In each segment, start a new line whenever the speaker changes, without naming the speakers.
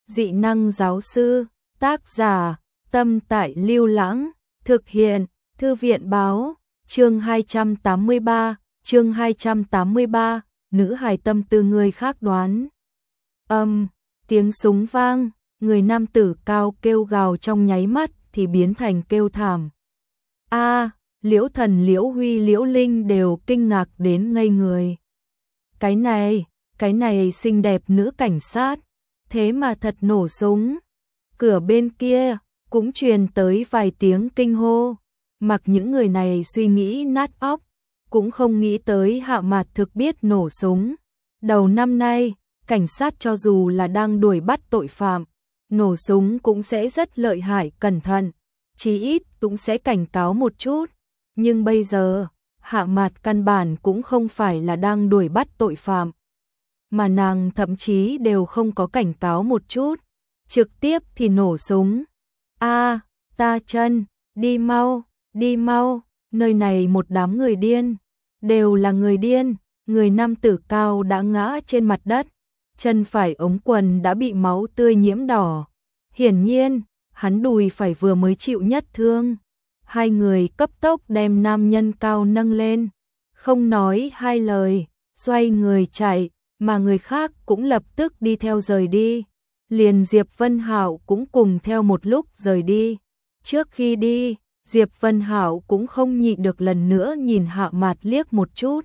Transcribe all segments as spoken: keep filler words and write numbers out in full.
Dị năng giáo sư, tác giả, Tâm Tại Lưu Lãng, thực hiện, Thư viện báo, chương hai trăm tám mươi ba, chương hai trăm tám mươi ba, nữ hài tâm tư người khác đoán. Âm, tiếng súng vang, người nam tử cao kêu gào trong nháy mắt thì biến thành kêu thảm. A, Liễu Thần, Liễu Huy, Liễu Linh đều kinh ngạc đến ngây người. Cái này, cái này xinh đẹp nữ cảnh sát, thế mà thật nổ súng. Cửa bên kia cũng truyền tới vài tiếng kinh hô, mặc những người này suy nghĩ nát óc, cũng không nghĩ tới Hạ Mạt thực biết nổ súng. Đầu năm nay, cảnh sát cho dù là đang đuổi bắt tội phạm, nổ súng cũng sẽ rất lợi hại, cẩn thận, chí ít cũng sẽ cảnh cáo một chút. Nhưng bây giờ, Hạ Mạt căn bản cũng không phải là đang đuổi bắt tội phạm, mà nàng thậm chí đều không có cảnh cáo một chút, trực tiếp thì nổ súng. A, ta chân, đi mau, đi mau, nơi này một đám người điên, đều là người điên. Người nam tử cao đã ngã trên mặt đất, chân phải ống quần đã bị máu tươi nhiễm đỏ. Hiển nhiên, hắn đùi phải vừa mới chịu nhất thương. Hai người cấp tốc đem nam nhân cao nâng lên, không nói hai lời, xoay người chạy, mà người khác cũng lập tức đi theo rời đi. Liền Diệp Vân Hạo cũng cùng theo một lúc rời đi. Trước khi đi, Diệp Vân Hạo cũng không nhịn được lần nữa nhìn Hạ Mạt liếc một chút.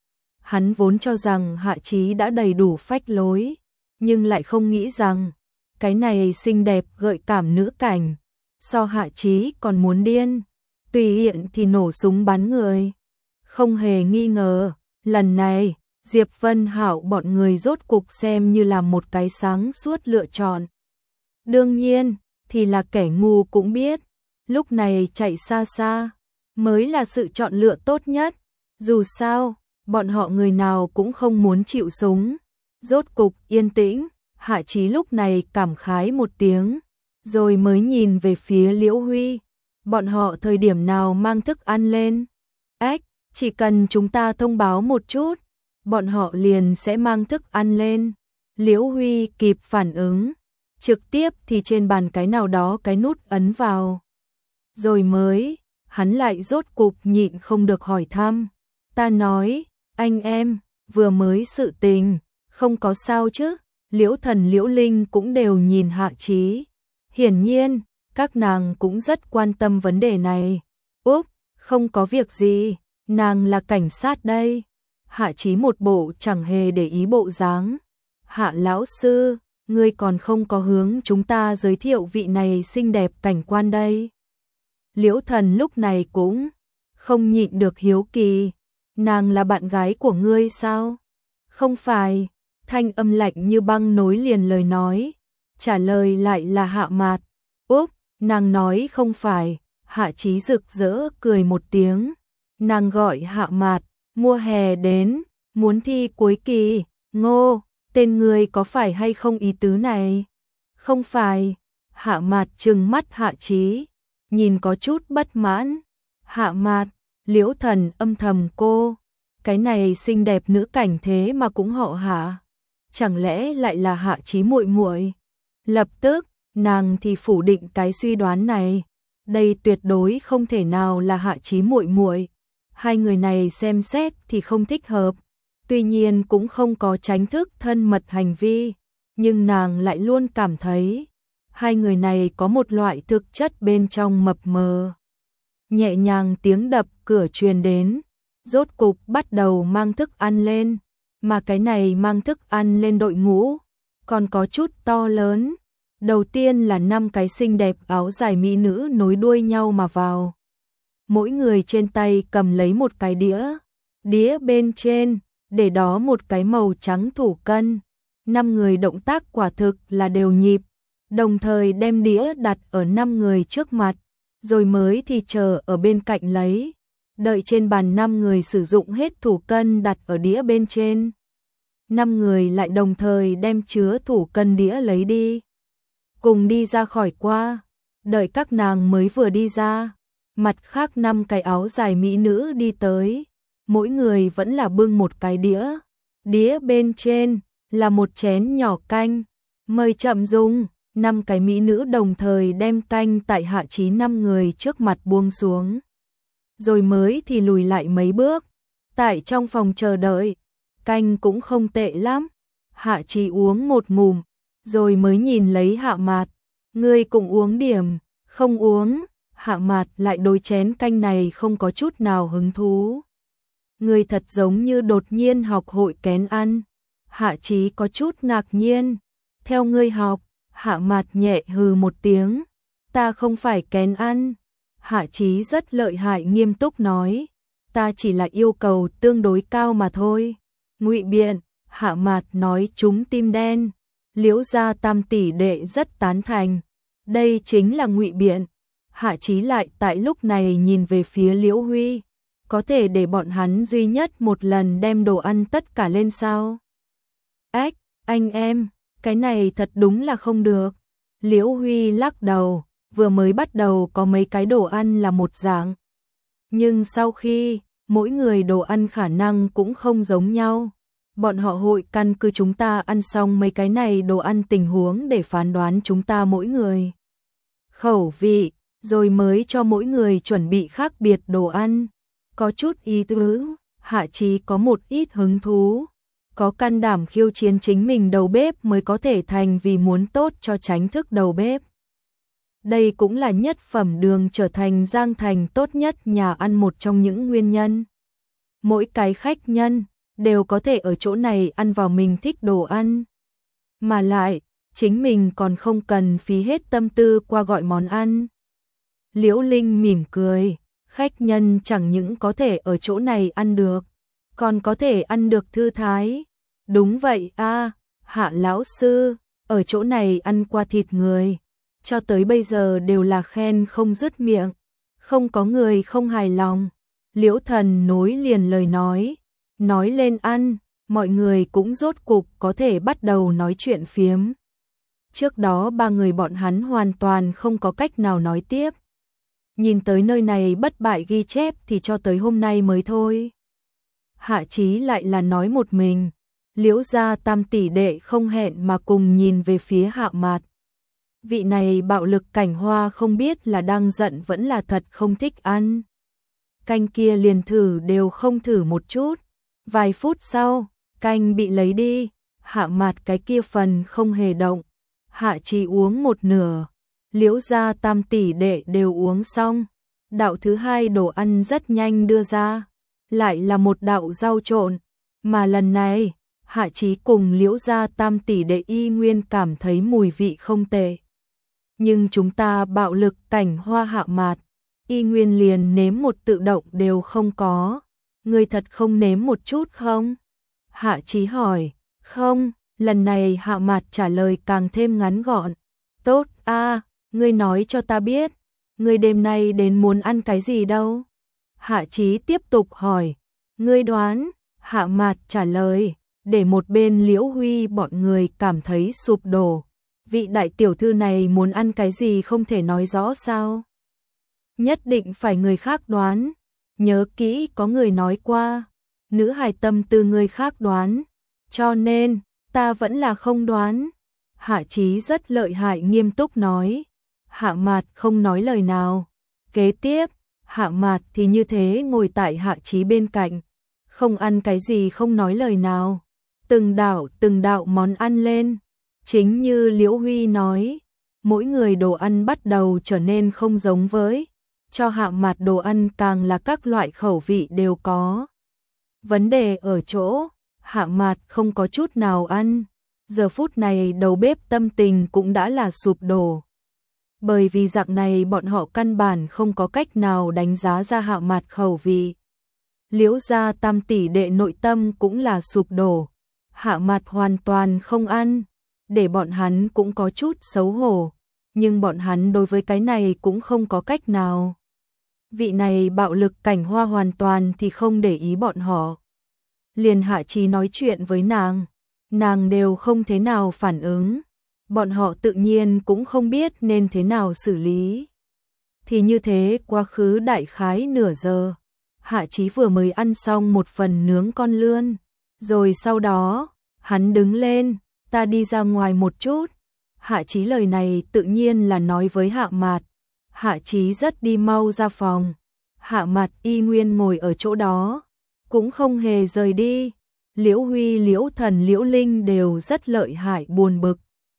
Hắn vốn cho rằng Hạ Chí đã đầy đủ phách lối, nhưng lại không nghĩ rằng cái này xinh đẹp gợi cảm nữ cảnh so Hạ Chí còn muốn điên, tùy tiện thì nổ súng bắn người. Không hề nghi ngờ, lần này Diệp Vân Hạo bọn người rốt cục xem như là một cái sáng suốt lựa chọn. Đương nhiên, thì là kẻ ngu cũng biết, lúc này chạy xa xa mới là sự chọn lựa tốt nhất. Dù sao, bọn họ người nào cũng không muốn chịu súng. Rốt cục yên tĩnh, Hạ Chí lúc này cảm khái một tiếng, rồi mới nhìn về phía Liễu Huy. Bọn họ thời điểm nào mang thức ăn lên? Ếch, chỉ cần chúng ta thông báo một chút, bọn họ liền sẽ mang thức ăn lên. Liễu Huy kịp phản ứng, trực tiếp thì trên bàn cái nào đó cái nút ấn vào. Rồi mới, hắn lại rốt cục nhịn không được hỏi thăm. Ta nói, anh em, vừa mới sự tình, không có sao chứ? Liễu Thần, Liễu Linh cũng đều nhìn Hạ Chí. Hiển nhiên, các nàng cũng rất quan tâm vấn đề này. Úp, không có việc gì, nàng là cảnh sát đây. Hạ Chí một bộ chẳng hề để ý bộ dáng. Hạ lão sư, ngươi còn không có hướng chúng ta giới thiệu vị này xinh đẹp cảnh quan đây. Liễu Thần lúc này cũng không nhịn được hiếu kỳ. Nàng là bạn gái của ngươi sao? Không phải, thanh âm lạnh như băng nối liền lời nói. Trả lời lại là Hạ Mạt. Úp, nàng nói không phải. Hạ Chí rực rỡ cười một tiếng. Nàng gọi Hạ Mạt, mùa hè đến, muốn thi cuối kỳ. Ngô, tên người có phải hay không ý tứ này? Không phải. Hạ Mạt trừng mắt Hạ Chí, nhìn có chút bất mãn. Hạ Mạt, Liễu Thần âm thầm cô, cái này xinh đẹp nữ cảnh thế mà cũng họ Hạ, chẳng lẽ lại là Hạ Chí muội muội? Lập tức, nàng thì phủ định cái suy đoán này, đây tuyệt đối không thể nào là Hạ Chí muội muội. Hai người này xem xét thì không thích hợp, tuy nhiên cũng không có tránh thức thân mật hành vi, nhưng nàng lại luôn cảm thấy hai người này có một loại thực chất bên trong mập mờ. Nhẹ nhàng tiếng đập cửa truyền đến, rốt cục bắt đầu mang thức ăn lên, mà cái này mang thức ăn lên đội ngũ còn có chút to lớn. Đầu tiên là năm cái xinh đẹp áo dài mỹ nữ nối đuôi nhau mà vào. Mỗi người trên tay cầm lấy một cái đĩa, đĩa bên trên để đó một cái màu trắng thủ cân. Năm người động tác quả thực là đều nhịp, đồng thời đem đĩa đặt ở năm người trước mặt, rồi mới thì chờ ở bên cạnh lấy. Đợi trên bàn năm người sử dụng hết thủ cân đặt ở đĩa bên trên, năm người lại đồng thời đem chứa thủ cân đĩa lấy đi, cùng đi ra khỏi qua. Đợi các nàng mới vừa đi ra, mặt khác năm cái áo dài mỹ nữ đi tới, mỗi người vẫn là bưng một cái đĩa. Đĩa bên trên là một chén nhỏ canh, mời chậm dùng. năm cái mỹ nữ đồng thời đem canh tại Hạ Chí năm người trước mặt buông xuống. Rồi mới thì lùi lại mấy bước. Tại trong phòng chờ đợi, canh cũng không tệ lắm. Hạ Chí uống một ngụm, rồi mới nhìn lấy Hạ Mạt. Ngươi cũng uống điểm, không uống. Hạ Mạt lại đối chén canh này không có chút nào hứng thú. Ngươi thật giống như đột nhiên học hội kén ăn. Hạ Chí có chút ngạc nhiên. Theo ngươi học, Hạ Mạt nhẹ hừ một tiếng. Ta không phải kén ăn. Hạ Chí rất lợi hại nghiêm túc nói. Ta chỉ là yêu cầu tương đối cao mà thôi. Ngụy biện, Hạ Mạt nói trúng tim đen. Liễu gia tam tỷ đệ rất tán thành. Đây chính là ngụy biện. Hạ Chí lại tại lúc này nhìn về phía Liễu Huy. Có thể để bọn hắn duy nhất một lần đem đồ ăn tất cả lên sao? Ách, anh em, cái này thật đúng là không được. Liễu Huy lắc đầu, vừa mới bắt đầu có mấy cái đồ ăn là một dạng. Nhưng sau khi, mỗi người đồ ăn khả năng cũng không giống nhau. Bọn họ hội căn cứ chúng ta ăn xong mấy cái này đồ ăn tình huống để phán đoán chúng ta mỗi người khẩu vị, rồi mới cho mỗi người chuẩn bị khác biệt đồ ăn. Có chút ý tứ, Hạ Chí có một ít hứng thú, có can đảm khiêu chiến chính mình đầu bếp mới có thể thành vì muốn tốt cho tránh thức đầu bếp. Đây cũng là nhất phẩm đường trở thành Giang Thành tốt nhất nhà ăn một trong những nguyên nhân. Mỗi cái khách nhân đều có thể ở chỗ này ăn vào mình thích đồ ăn. Mà lại, chính mình còn không cần phí hết tâm tư qua gọi món ăn. Liễu Linh mỉm cười, khách nhân chẳng những có thể ở chỗ này ăn được, còn có thể ăn được thư thái. Đúng vậy a, Hạ lão sư, ở chỗ này ăn qua thịt người, cho tới bây giờ đều là khen không dứt miệng, không có người không hài lòng. Liễu Thần nối liền lời nói, nói lên ăn, mọi người cũng rốt cục có thể bắt đầu nói chuyện phiếm. Trước đó ba người bọn hắn hoàn toàn không có cách nào nói tiếp. Nhìn tới nơi này bất bại ghi chép thì cho tới hôm nay mới thôi. Hạ Chí lại là nói một mình. Liễu gia tam tỷ đệ không hẹn mà cùng nhìn về phía Hạ Mạt. Vị này bạo lực cảnh hoa không biết là đang giận vẫn là thật không thích ăn. Canh kia liền thử đều không thử một chút. Vài phút sau, canh bị lấy đi. Hạ Mạt cái kia phần không hề động. Hạ Chí uống một nửa. Liễu gia tam tỷ đệ đều uống xong. Đạo thứ hai đồ ăn rất nhanh đưa ra. Lại là một đạo rau trộn. Mà lần này, Hạ Chí cùng Liễu gia tam tỷ đệ y nguyên cảm thấy mùi vị không tệ. Nhưng chúng ta bạo lực cảnh hoa Hạ Mạt, y nguyên liền nếm một tự động đều không có. Ngươi thật không nếm một chút không? Hạ Chí hỏi. Không, lần này Hạ Mạt trả lời càng thêm ngắn gọn. Tốt a, ngươi nói cho ta biết, ngươi đêm nay đến muốn ăn cái gì đâu? Hạ Chí tiếp tục hỏi. Ngươi đoán? Hạ Mạt trả lời, để một bên Liễu Huy bọn người cảm thấy sụp đổ. Vị đại tiểu thư này muốn ăn cái gì không thể nói rõ sao? Nhất định phải người khác đoán. Nhớ kỹ có người nói qua, nữ hài tâm tư người khác đoán, cho nên ta vẫn là không đoán. Hạ Chí rất lợi hại nghiêm túc nói. Hạ Mạt không nói lời nào. Kế tiếp, Hạ Mạt thì như thế ngồi tại Hạ Chí bên cạnh, không ăn cái gì không nói lời nào. Từng đạo từng đạo món ăn lên. Chính như Liễu Huy nói, mỗi người đồ ăn bắt đầu trở nên không giống với. Cho Hạ Mạt đồ ăn càng là các loại khẩu vị đều có. Vấn đề ở chỗ, Hạ Mạt không có chút nào ăn. Giờ phút này đầu bếp tâm tình cũng đã là sụp đổ. Bởi vì dạng này bọn họ căn bản không có cách nào đánh giá ra Hạ Mạt khẩu vị. Liễu gia tam tỷ đệ nội tâm cũng là sụp đổ. Hạ Mạt hoàn toàn không ăn, để bọn hắn cũng có chút xấu hổ. Nhưng bọn hắn đối với cái này cũng không có cách nào. Vị này bạo lực cảnh hoa hoàn toàn thì không để ý bọn họ. Liền Hạ Chí nói chuyện với nàng, nàng đều không thế nào phản ứng. Bọn họ tự nhiên cũng không biết nên thế nào xử lý. Thì như thế quá khứ đại khái nửa giờ. Hạ Chí vừa mới ăn xong một phần nướng con lươn. Rồi sau đó, hắn đứng lên, ta đi ra ngoài một chút. Hạ Chí lời này tự nhiên là nói với Hạ Mạt. Hạ Chí rất đi mau ra phòng. Hạ Mạt y nguyên ngồi ở chỗ đó, cũng không hề rời đi. Liễu Huy, Liễu Thần, Liễu Linh đều rất lợi hại buồn bực.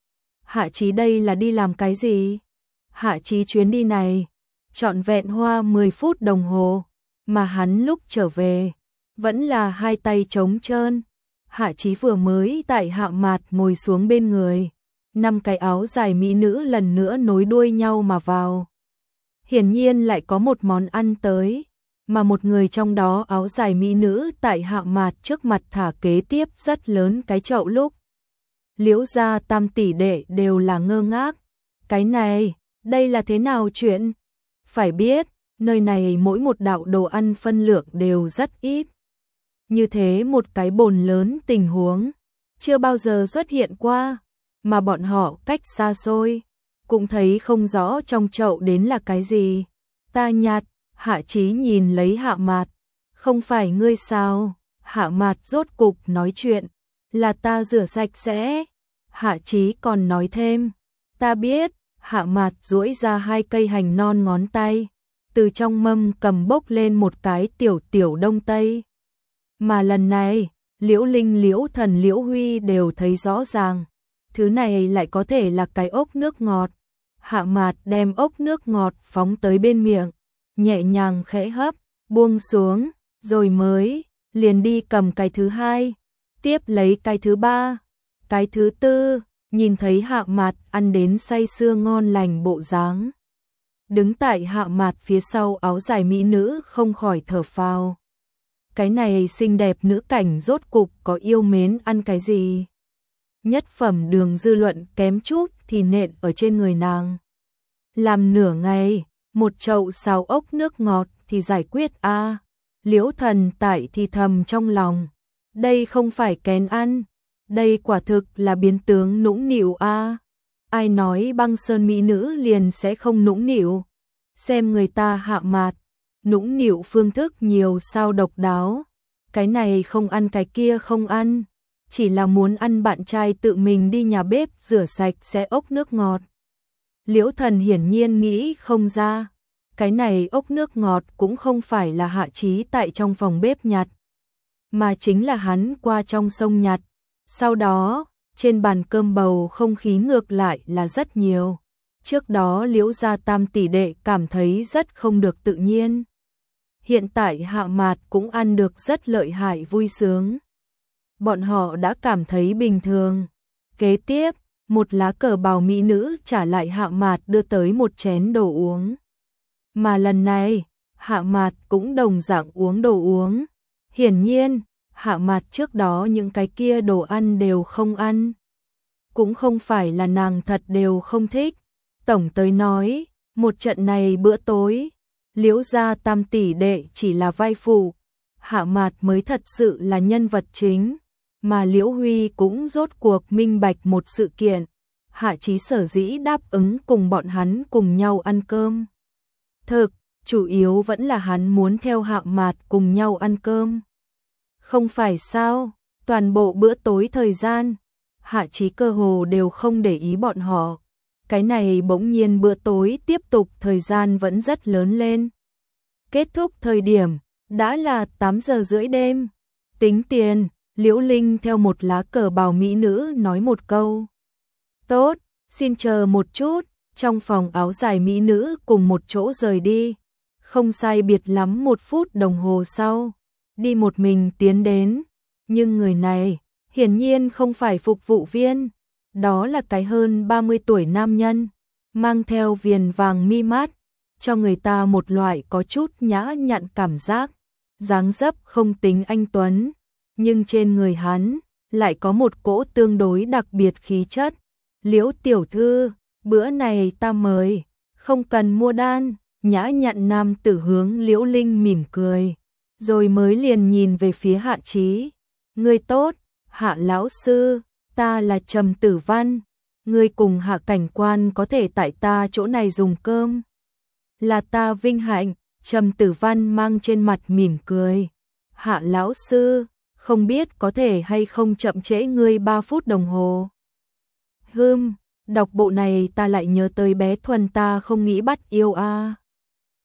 Hạ Chí đây là đi làm cái gì? Hạ Chí chuyến đi này trọn vẹn hoa mười phút đồng hồ, mà hắn lúc trở về vẫn là hai tay trống trơn. Hạ Chí vừa mới tại Hạ Mạt ngồi xuống bên người, năm cái áo dài mỹ nữ lần nữa nối đuôi nhau mà vào. Hiển nhiên lại có một món ăn tới, mà một người trong đó áo dài mỹ nữ tại Hạ Mạt trước mặt thả kế tiếp rất lớn cái chậu lúc. Liễu gia tam tỷ đệ đều là ngơ ngác. Cái này, đây là thế nào chuyện? Phải biết, nơi này mỗi một đạo đồ ăn phân lượng đều rất ít. Như thế một cái bồn lớn tình huống, chưa bao giờ xuất hiện qua, mà bọn họ cách xa xôi, cũng thấy không rõ trong chậu đến là cái gì. Ta nhạt, Hạ Chí nhìn lấy Hạ Mạt, không phải ngươi sao? Hạ Mạt rốt cục nói chuyện, là ta rửa sạch sẽ. Hạ Chí còn nói thêm, ta biết. Hạ Mạt duỗi ra hai cây hành non ngón tay, từ trong mâm cầm bốc lên một cái tiểu tiểu đông tây. Mà lần này, Liễu Linh, Liễu Thần, Liễu Huy đều thấy rõ ràng, thứ này lại có thể là cái ốc nước ngọt. Hạ Mạt đem ốc nước ngọt phóng tới bên miệng, nhẹ nhàng khẽ hấp, buông xuống, rồi mới liền đi cầm cái thứ hai, tiếp lấy cái thứ ba, cái thứ tư. Nhìn thấy Hạ Mạt ăn đến say sưa ngon lành bộ dáng, đứng tại Hạ Mạt phía sau áo dài mỹ nữ không khỏi thở phào. Cái này xinh đẹp nữ cảnh rốt cục có yêu mến ăn cái gì? Nhất phẩm đường dư luận kém chút thì nện ở trên người nàng. Làm nửa ngày, một chậu xào ốc nước ngọt thì giải quyết a. À. Liễu Thần tại thì thầm trong lòng, đây không phải kén ăn. Đây quả thực là biến tướng nũng nịu a. À. Ai nói băng sơn mỹ nữ liền sẽ không nũng nịu? Xem người ta Hạ Mạt, nũng nịu phương thức nhiều sao độc đáo. Cái này không ăn cái kia không ăn, chỉ là muốn ăn bạn trai tự mình đi nhà bếp rửa sạch sẽ ốc nước ngọt. Liễu Thần hiển nhiên nghĩ không ra, cái này ốc nước ngọt cũng không phải là Hạ Chí tại trong phòng bếp nhặt, mà chính là hắn qua trong sông nhặt. Sau đó, trên bàn cơm bầu không khí ngược lại là rất nhiều. Trước đó Liễu gia tam tỷ đệ cảm thấy rất không được tự nhiên. Hiện tại Hạ Mạt cũng ăn được rất lợi hại vui sướng. Bọn họ đã cảm thấy bình thường. Kế tiếp, một lá cờ bào mỹ nữ trả lại Hạ Mạt đưa tới một chén đồ uống. Mà lần này, Hạ Mạt cũng đồng dạng uống đồ uống. Hiển nhiên, Hạ Mạt trước đó những cái kia đồ ăn đều không ăn. Cũng không phải là nàng thật đều không thích. Tổng tới nói, một trận này bữa tối, Liễu gia tam tỷ đệ chỉ là vai phụ, Hạ Mạt mới thật sự là nhân vật chính. Mà Liễu Huy cũng rốt cuộc minh bạch một sự kiện, Hạ Chí sở dĩ đáp ứng cùng bọn hắn cùng nhau ăn cơm. Thực, chủ yếu vẫn là hắn muốn theo Hạ Mạt cùng nhau ăn cơm. Không phải sao, toàn bộ bữa tối thời gian, Hạ Chí cơ hồ đều không để ý bọn họ. Cái này bỗng nhiên bữa tối tiếp tục thời gian vẫn rất lớn lên. Kết thúc thời điểm, đã là tám giờ rưỡi đêm. Tính tiền, Liễu Linh theo một lá cờ bào mỹ nữ nói một câu. Tốt, xin chờ một chút, trong phòng áo dài mỹ nữ cùng một chỗ rời đi. Không sai biệt lắm một phút đồng hồ sau, đi một mình tiến đến. Nhưng người này, hiển nhiên không phải phục vụ viên. Đó là cái hơn ba mươi tuổi nam nhân, mang theo viền vàng mi mắt, cho người ta một loại có chút nhã nhặn cảm giác. Dáng dấp không tính anh tuấn, nhưng trên người hắn lại có một cỗ tương đối đặc biệt khí chất. Liễu tiểu thư, bữa này ta mời, không cần mua đan. Nhã nhặn nam tử hướng Liễu Linh mỉm cười, rồi mới liền nhìn về phía Hạ Chí. Ngươi tốt, Hạ lão sư, ta là Trầm Tử Văn, ngươi cùng Hạ cảnh quan có thể tại ta chỗ này dùng cơm. Là ta vinh hạnh. Trầm Tử Văn mang trên mặt mỉm cười. Hạ lão sư, không biết có thể hay không chậm trễ ngươi ba phút đồng hồ. Hừm, Đọc bộ này ta lại nhớ tới bé Thuần ta không nghĩ bắt yêu a.